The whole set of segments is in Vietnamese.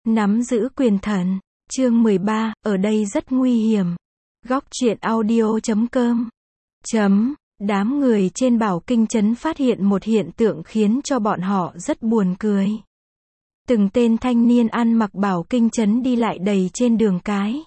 Nắm giữ quyền thần. Chương 13, ở đây rất nguy hiểm. Góc truyện audio.com. Đám người trên Bảo Kinh trấn phát hiện một hiện tượng khiến cho bọn họ rất buồn cười. Từng tên thanh niên ăn mặc Bảo Kinh trấn đi lại đầy trên đường cái.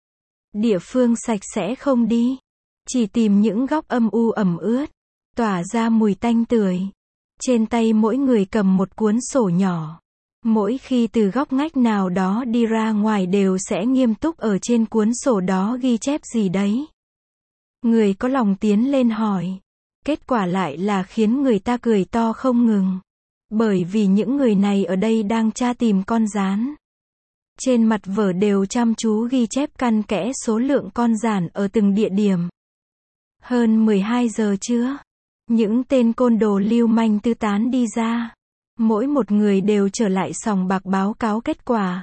Địa phương sạch sẽ không đi. Chỉ tìm những góc âm u ẩm ướt, tỏa ra mùi tanh tưởi. Trên tay mỗi người cầm một cuốn sổ nhỏ. Mỗi khi từ góc ngách nào đó đi ra ngoài đều sẽ nghiêm túc ở trên cuốn sổ đó ghi chép gì đấy. Người có lòng tiến lên hỏi. Kết quả lại là khiến người ta cười to không ngừng. Bởi vì những người này ở đây đang tra tìm con gián. Trên mặt vở đều chăm chú ghi chép căn kẽ số lượng con giản ở từng địa điểm. Hơn 12 giờ trưa, những tên côn đồ lưu manh tứ tán đi ra. Mỗi một người đều trở lại sòng bạc báo cáo kết quả.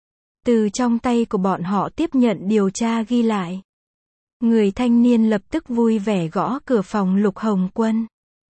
Từ trong tay của bọn họ tiếp nhận điều tra ghi lại. Người thanh niên lập tức vui vẻ gõ cửa phòng Lục Hồng Quân.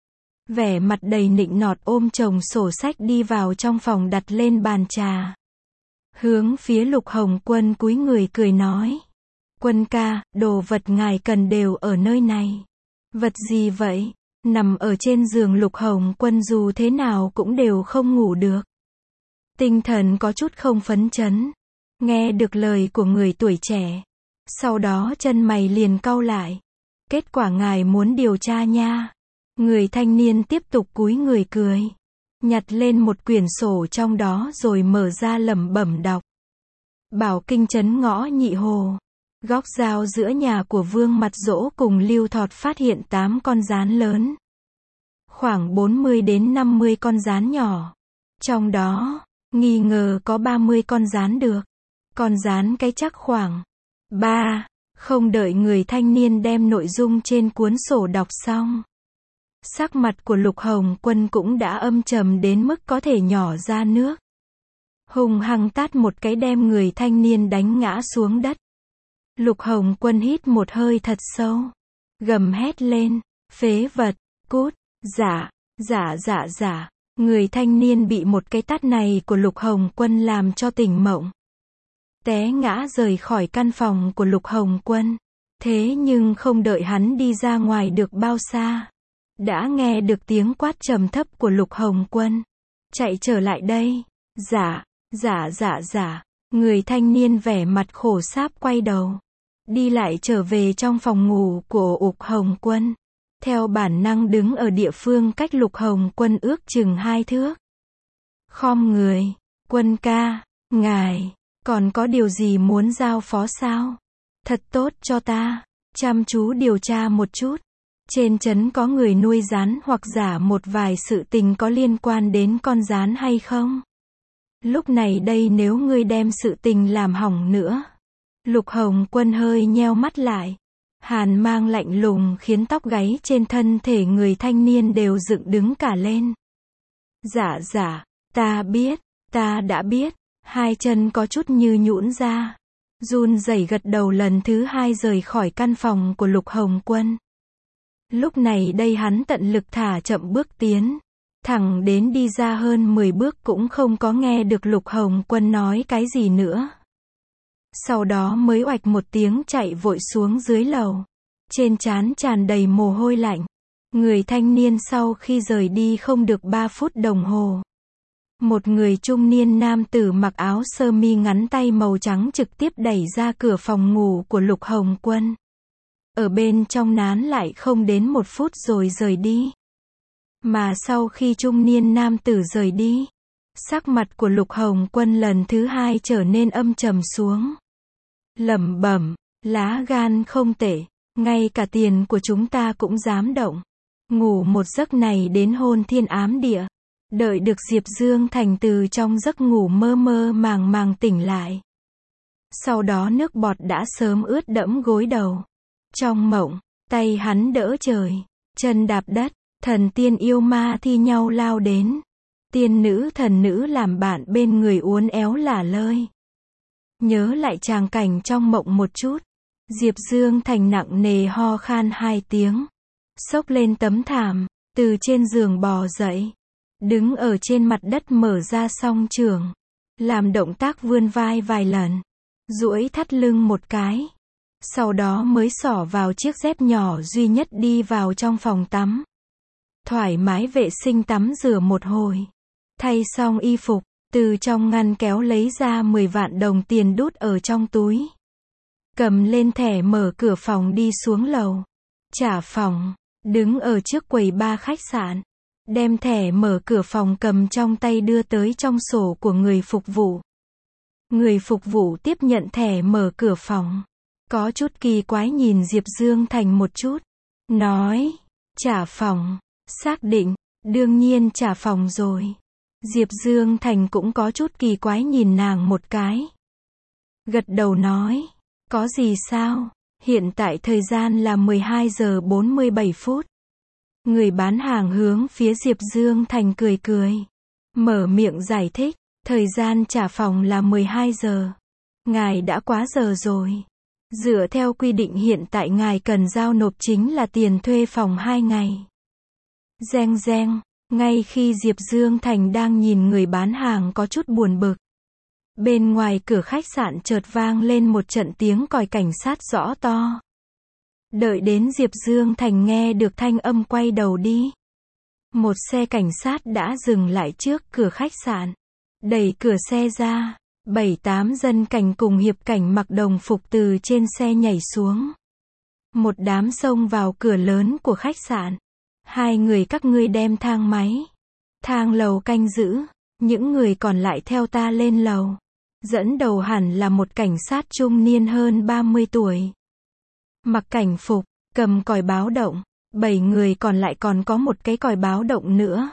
Vẻ mặt đầy nịnh nọt ôm chồng sổ sách đi vào trong phòng đặt lên bàn trà. Hướng phía Lục Hồng Quân cúi người cười nói. Quân ca, đồ vật ngài cần đều ở nơi này. Vật gì vậy? Nằm ở trên giường Lục Hồng Quân dù thế nào cũng đều không ngủ được. Tinh thần có chút không phấn chấn. Nghe được lời của người tuổi trẻ. Sau đó chân mày liền cau lại. Kết quả ngài muốn điều tra nha. Người thanh niên tiếp tục cúi người cười. Nhặt lên một quyển sổ trong đó rồi mở ra lẩm bẩm đọc. Bảo Kinh trấn ngõ Nhị Hồ. Góc giao giữa nhà của Vương Mặt Dỗ cùng Lưu Thọt phát hiện 8 con gián lớn. Khoảng 40 đến 50 con gián nhỏ. Trong đó, nghi ngờ có 30 con gián được. Con gián cái chắc khoảng 3. Không đợi người thanh niên đem nội dung trên cuốn sổ đọc xong. Sắc mặt của Lục Hồng Quân cũng đã âm trầm đến mức có thể nhỏ ra nước. Hùng hăng tát một cái đem người thanh niên đánh ngã xuống đất. Lục Hồng Quân hít một hơi thật sâu. Gầm hét lên. Phế vật, cút, giả. Người thanh niên bị một cái tát này của Lục Hồng Quân làm cho tỉnh mộng. Té ngã rời khỏi căn phòng của Lục Hồng Quân. Thế nhưng không đợi hắn đi ra ngoài được bao xa. Đã nghe được tiếng quát trầm thấp của Lục Hồng Quân. Chạy trở lại đây. Giả. Người thanh niên vẻ mặt khổ sáp quay đầu. Đi lại trở về trong phòng ngủ của Lục Hồng Quân. Theo bản năng đứng ở địa phương cách Lục Hồng Quân ước chừng 2 thước. Khom người. Quân ca, ngài, còn có điều gì muốn giao phó sao? Thật tốt cho ta. Chăm chú điều tra một chút. Trên trấn có người nuôi gián hoặc giả một vài sự tình có liên quan đến con gián hay không? Lúc này đây nếu ngươi đem sự tình làm hỏng nữa. Lục Hồng Quân hơi nheo mắt lại. Hàn mang lạnh lùng khiến tóc gáy trên thân thể người thanh niên đều dựng đứng cả lên. Dạ, ta đã biết. Hai chân có chút như nhũn ra. Run rẩy gật đầu lần thứ 2 rời khỏi căn phòng của Lục Hồng Quân. Lúc này đây hắn tận lực thả chậm bước tiến. Thẳng đến đi ra hơn 10 bước cũng không có nghe được Lục Hồng Quân nói cái gì nữa. Sau đó mới oạch một tiếng chạy vội xuống dưới lầu. Trên trán tràn đầy mồ hôi lạnh. Người thanh niên sau khi rời đi không được 3 phút đồng hồ. Một người trung niên nam tử mặc áo sơ mi ngắn tay màu trắng trực tiếp đẩy ra cửa phòng ngủ của Lục Hồng Quân. Ở bên trong nán lại không đến 1 phút rồi rời đi. Mà sau khi trung niên nam tử rời đi, sắc mặt của Lục Hồng Quân lần thứ 2 trở nên âm trầm xuống. Lẩm bẩm, lá gan không tệ, ngay cả tiền của chúng ta cũng dám động. Ngủ một giấc này đến hôn thiên ám địa. Đợi được Diệp Dương Thành từ trong giấc ngủ mơ màng tỉnh lại. Sau đó nước bọt đã sớm ướt đẫm gối đầu. Trong mộng, tay hắn đỡ trời, chân đạp đất, thần tiên yêu ma thi nhau lao đến. Tiên nữ thần nữ làm bạn bên người uốn éo lả lơi. Nhớ lại tràng cảnh trong mộng một chút. Diệp Dương Thành nặng nề ho khan 2 tiếng. Xốc lên tấm thảm, từ trên giường bò dậy. Đứng ở trên mặt đất mở ra song trường. làm động tác vươn vai vài lần, duỗi thắt lưng một cái. Sau đó mới xỏ vào chiếc dép nhỏ duy nhất đi vào trong phòng tắm. Thoải mái vệ sinh tắm rửa một hồi. Thay xong y phục, từ trong ngăn kéo lấy ra 10 vạn đồng tiền đút ở trong túi. Cầm lên thẻ mở cửa phòng đi xuống lầu. Trả phòng, đứng ở trước quầy bar khách sạn. Đem thẻ mở cửa phòng cầm trong tay đưa tới trong sổ của người phục vụ. Người phục vụ tiếp nhận thẻ mở cửa phòng. Có chút kỳ quái nhìn Diệp Dương Thành một chút. Nói, trả phòng, xác định, đương nhiên trả phòng rồi. Diệp Dương Thành cũng có chút kỳ quái nhìn nàng một cái. Gật đầu nói, có gì sao, hiện tại thời gian là 12 giờ 47 phút. Người bán hàng hướng phía Diệp Dương Thành cười cười. Mở miệng giải thích, thời gian trả phòng là 12 giờ. Ngài đã quá giờ rồi. Dựa theo quy định hiện tại ngài cần giao nộp chính là tiền thuê phòng 2 ngày. Reng reng, ngay khi Diệp Dương Thành đang nhìn người bán hàng có chút buồn bực. Bên ngoài cửa khách sạn chợt vang lên một trận tiếng còi cảnh sát rõ to. Đợi đến Diệp Dương Thành nghe được thanh âm quay đầu đi. Một xe cảnh sát đã dừng lại trước cửa khách sạn. Đẩy cửa xe ra, 7-8 dân cảnh cùng hiệp cảnh mặc đồng phục từ trên xe nhảy xuống. Một đám xông vào cửa lớn của khách sạn. 2 người các ngươi đem thang máy, thang lầu canh giữ, những người còn lại theo ta lên lầu. Dẫn đầu hẳn là một cảnh sát trung niên hơn 30 tuổi. Mặc cảnh phục, cầm còi báo động. 7 người còn lại còn có một cái còi báo động nữa.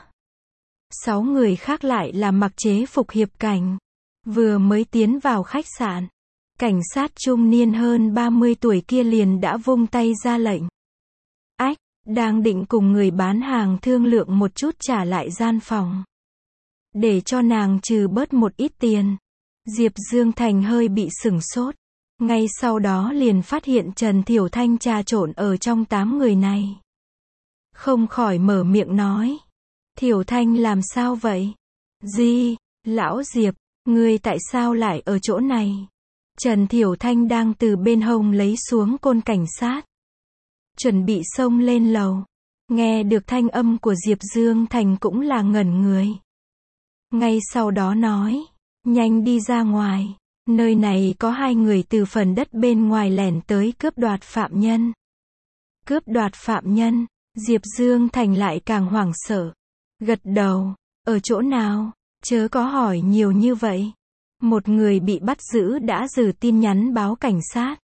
6 người khác lại là mặc chế phục hiệp cảnh. Vừa mới tiến vào khách sạn, cảnh sát trung niên hơn 30 tuổi kia liền đã vung tay ra lệnh. Ách, đang định cùng người bán hàng thương lượng một chút trả lại gian phòng. Để cho nàng trừ bớt một ít tiền. Diệp Dương Thành hơi bị sửng sốt. Ngay sau đó liền phát hiện Trần Thiểu Thanh trà trộn ở trong 8 người này. Không khỏi mở miệng nói. Thiểu Thanh làm sao vậy? Gì? Lão Diệp, ngươi tại sao lại ở chỗ này? Trần Thiểu Thanh đang từ bên hông lấy xuống côn cảnh sát. Chuẩn bị xông lên lầu. Nghe được thanh âm của Diệp Dương Thành cũng là ngẩn người. Ngay sau đó nói. Nhanh đi ra ngoài. Nơi này có 2 người từ phần đất bên ngoài lẻn tới cướp đoạt phạm nhân. Cướp đoạt phạm nhân. Diệp Dương Thành lại càng hoảng sợ. Gật đầu. Ở chỗ nào? Chớ có hỏi nhiều như vậy. Một người bị bắt giữ đã gửi tin nhắn báo cảnh sát.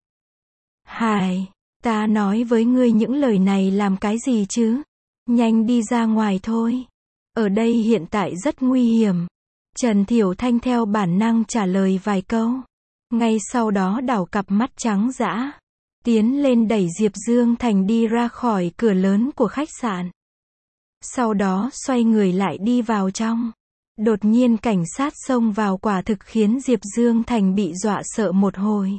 Hài, ta nói với ngươi những lời này làm cái gì chứ? Nhanh đi ra ngoài thôi. Ở đây hiện tại rất nguy hiểm. Trần Thiểu Thanh theo bản năng trả lời vài câu. Ngay sau đó đảo cặp mắt trắng dã. Tiến lên đẩy Diệp Dương Thành đi ra khỏi cửa lớn của khách sạn. Sau đó xoay người lại đi vào trong. Đột nhiên cảnh sát xông vào quả thực khiến Diệp Dương Thành bị dọa sợ một hồi.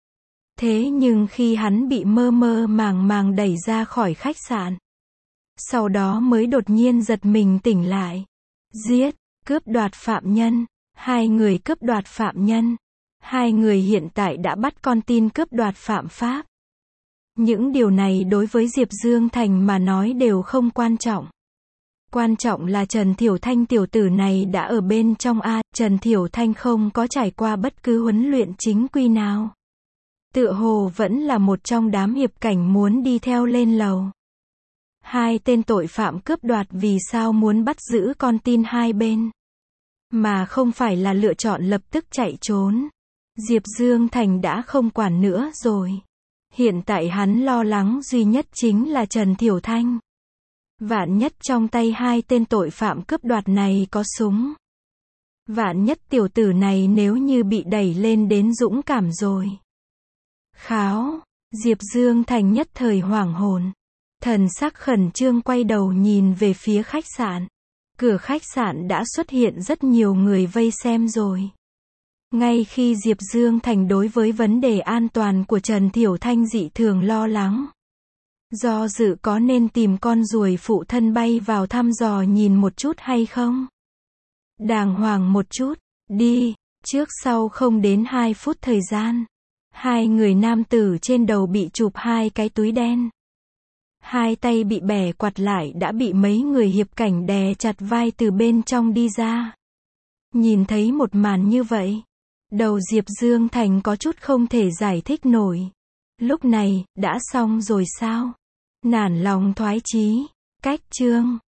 Thế nhưng khi hắn bị mơ mơ màng màng đẩy ra khỏi khách sạn. Sau đó mới đột nhiên giật mình tỉnh lại. Giết, cướp đoạt phạm nhân. 2 người cướp đoạt phạm nhân. 2 người hiện tại đã bắt con tin cướp đoạt phạm pháp. Những điều này đối với Diệp Dương Thành mà nói đều không quan trọng. Quan trọng là Trần Thiểu Thanh tiểu tử này đã ở bên trong a. Trần Thiểu Thanh không có trải qua bất cứ huấn luyện chính quy nào. Tựa hồ vẫn là một trong đám hiệp cảnh muốn đi theo lên lầu. 2 tên tội phạm cướp đoạt vì sao muốn bắt giữ con tin hai bên. Mà không phải là lựa chọn lập tức chạy trốn. Diệp Dương Thành đã không quản nữa rồi. Hiện tại hắn lo lắng duy nhất chính là Trần Thiểu Thanh. Vạn nhất trong tay 2 tên tội phạm cướp đoạt này có súng. Vạn nhất tiểu tử này nếu như bị đẩy lên đến dũng cảm rồi. Kháo, Diệp Dương Thành nhất thời hoảng hồn. Thần sắc khẩn trương quay đầu nhìn về phía khách sạn. Cửa khách sạn đã xuất hiện rất nhiều người vây xem rồi. Ngay khi Diệp Dương Thành đối với vấn đề an toàn của Trần Thiểu Thanh dị thường lo lắng. Do dự có nên tìm con ruồi phụ thân bay vào thăm dò nhìn một chút hay không? Đàng hoàng một chút, đi, Trước sau không đến 2 phút thời gian, hai người nam tử trên đầu bị chụp hai cái túi đen. Hai tay bị bẻ quặt lại đã bị mấy người hiệp cảnh đè chặt vai từ bên trong đi ra. Nhìn thấy một màn như vậy, đầu Diệp Dương Thành có chút không thể giải thích nổi. Lúc này, đã xong rồi sao? Nản lòng thoái chí. Cách chương